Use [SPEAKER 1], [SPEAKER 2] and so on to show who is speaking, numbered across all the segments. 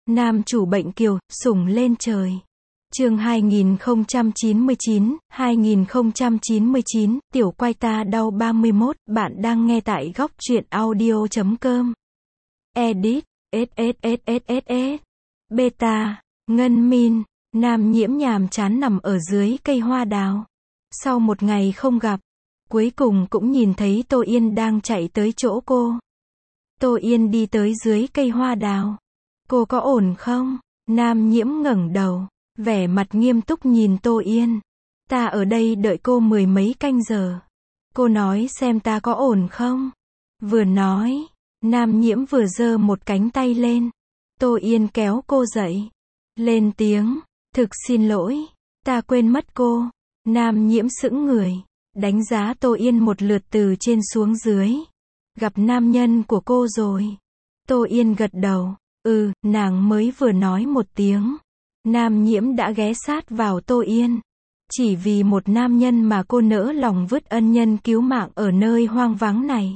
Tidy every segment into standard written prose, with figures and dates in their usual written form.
[SPEAKER 1] Nam chủ bệnh kiều, sủng lên trời. Chương 2099, tiểu quay ta đau 31, bạn đang nghe tại góc truyện audio.com. Edit, SSSSSS. Beta, Ngân Min, Nam Nhiễm nhàm chán nằm ở dưới cây hoa đào. Sau một ngày không gặp, cuối cùng cũng nhìn thấy Tô Yên đang chạy tới chỗ cô. Tô Yên đi tới dưới cây hoa đào. Cô có ổn không? Nam Nhiễm ngẩng đầu, vẻ mặt nghiêm túc nhìn Tô Yên. Ta ở đây đợi cô mười mấy canh giờ. Cô nói xem ta có ổn không? Vừa nói, Nam Nhiễm vừa giơ một cánh tay lên. Tô Yên kéo cô dậy. Lên tiếng, thực xin lỗi, ta quên mất cô. Nam Nhiễm sững người, đánh giá Tô Yên một lượt từ trên xuống dưới. Gặp nam nhân của cô rồi. Tô Yên gật đầu. Nàng mới vừa nói một tiếng. Nam Nhiễm đã ghé sát vào Tô Yên. Chỉ vì một nam nhân mà cô nỡ lòng vứt ân nhân cứu mạng ở nơi hoang vắng này.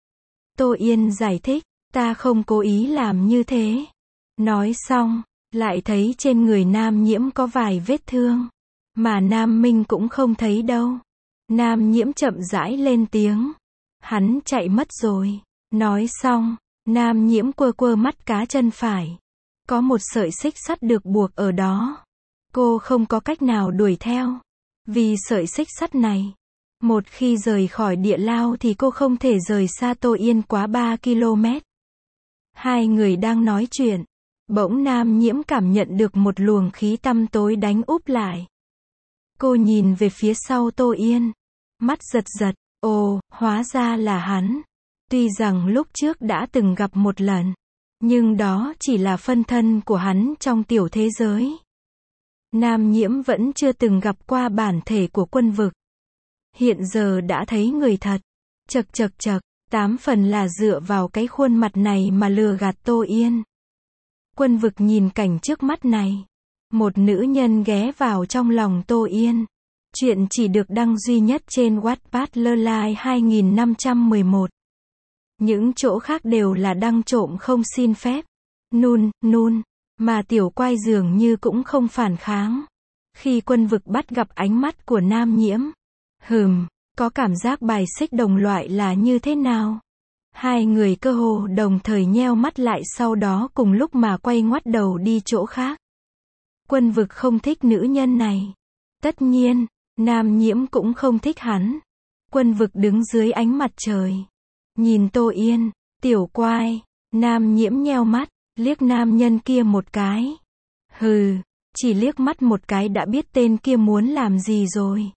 [SPEAKER 1] Tô Yên giải thích, ta không cố ý làm như thế. Nói xong, lại thấy trên người Nam Nhiễm có vài vết thương. Mà Nam Minh cũng không thấy đâu. Nam Nhiễm chậm rãi lên tiếng. Hắn chạy mất rồi. Nói xong, Nam Nhiễm quơ quơ mắt cá chân phải. Có một sợi xích sắt được buộc ở đó. Cô không có cách nào đuổi theo. Vì sợi xích sắt này, một khi rời khỏi địa lao thì cô không thể rời xa Tô Yên quá 3 km. Hai người đang nói chuyện. Bỗng Nam Nhiễm cảm nhận được một luồng khí tăm tối đánh úp lại. Cô nhìn về phía sau Tô Yên. Mắt giật giật. Ồ, hóa ra là hắn. Tuy rằng lúc trước đã từng gặp một lần, nhưng đó chỉ là phân thân của hắn trong tiểu thế giới. Nam Nhiễm vẫn chưa từng gặp qua bản thể của Quân Vực. Hiện giờ đã thấy người thật. Chậc, 8 phần là dựa vào cái khuôn mặt này mà lừa gạt Tô Yên. Quân Vực nhìn cảnh trước mắt này. Một nữ nhân ghé vào trong lòng Tô Yên. Chuyện chỉ được đăng duy nhất trên Wattpad Lơ 2511. Những chỗ khác đều là đăng trộm không xin phép. Nun, mà tiểu quay dường như cũng không phản kháng. Khi Quân Vực bắt gặp ánh mắt của Nam Nhiễm. Có cảm giác bài xích đồng loại là như thế nào? Hai người cơ hồ đồng thời nheo mắt lại, sau đó cùng lúc mà quay ngoắt đầu đi chỗ khác. Quân Vực không thích nữ nhân này. Tất nhiên, Nam Nhiễm cũng không thích hắn. Quân Vực đứng dưới ánh mặt trời. Nhìn Tô Yên, tiểu quai, Nam Nhiễm nheo mắt, liếc nam nhân kia một cái. Chỉ liếc mắt một cái đã biết tên kia muốn làm gì rồi.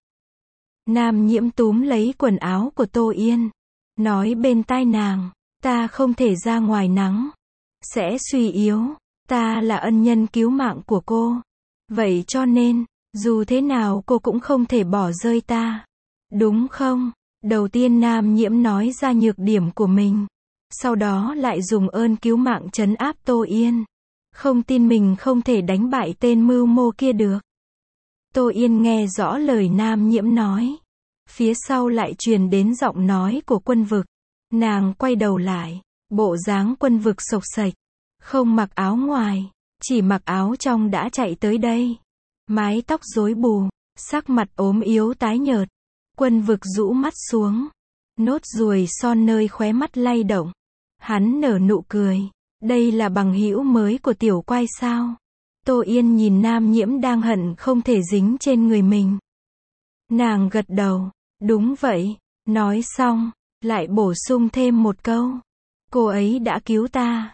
[SPEAKER 1] Nam Nhiễm túm lấy quần áo của Tô Yên. Nói bên tai nàng, ta không thể ra ngoài nắng. Sẽ suy yếu, ta là ân nhân cứu mạng của cô. Vậy cho nên, dù thế nào cô cũng không thể bỏ rơi ta. Đúng không? Đầu tiên Nam Nhiễm nói ra nhược điểm của mình. Sau đó lại dùng ơn cứu mạng trấn áp Tô Yên. Không tin mình không thể đánh bại tên mưu mô kia được. Tô Yên nghe rõ lời Nam Nhiễm nói. Phía sau lại truyền đến giọng nói của Quân Vực. Nàng quay đầu lại. Bộ dáng Quân Vực xộc xệch. Không mặc áo ngoài. Chỉ mặc áo trong đã chạy tới đây. Mái tóc rối bù. Sắc mặt ốm yếu tái nhợt. Quân Vực rũ mắt xuống. Nốt ruồi son nơi khóe mắt lay động. Hắn nở nụ cười. Đây là bằng hữu mới của tiểu quai sao? Tô Yên nhìn Nam Nhiễm đang hận không thể dính trên người mình. Nàng gật đầu. Đúng vậy. Nói xong, lại bổ sung thêm một câu. Cô ấy đã cứu ta.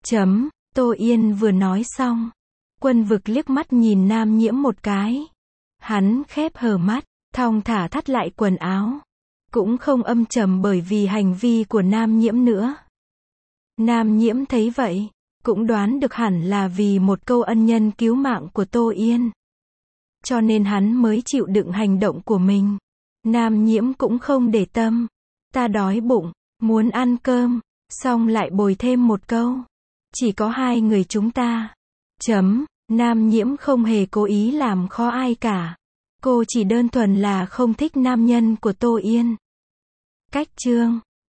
[SPEAKER 1] Tô Yên vừa nói xong. Quân Vực liếc mắt nhìn Nam Nhiễm một cái. Hắn khép hờ mắt, thong thả thắt lại quần áo. Cũng không âm trầm bởi vì hành vi của Nam Nhiễm nữa. Nam Nhiễm thấy vậy, cũng đoán được hẳn là vì một câu ân nhân cứu mạng của Tô Yên. Cho nên hắn mới chịu đựng hành động của mình. Nam Nhiễm cũng không để tâm. Ta đói bụng, muốn ăn cơm, xong lại bồi thêm một câu. Chỉ có hai người chúng ta. Nam Nhiễm không hề cố ý làm khó ai cả. Cô chỉ đơn thuần là không thích nam nhân của Tô Yên. Cách chương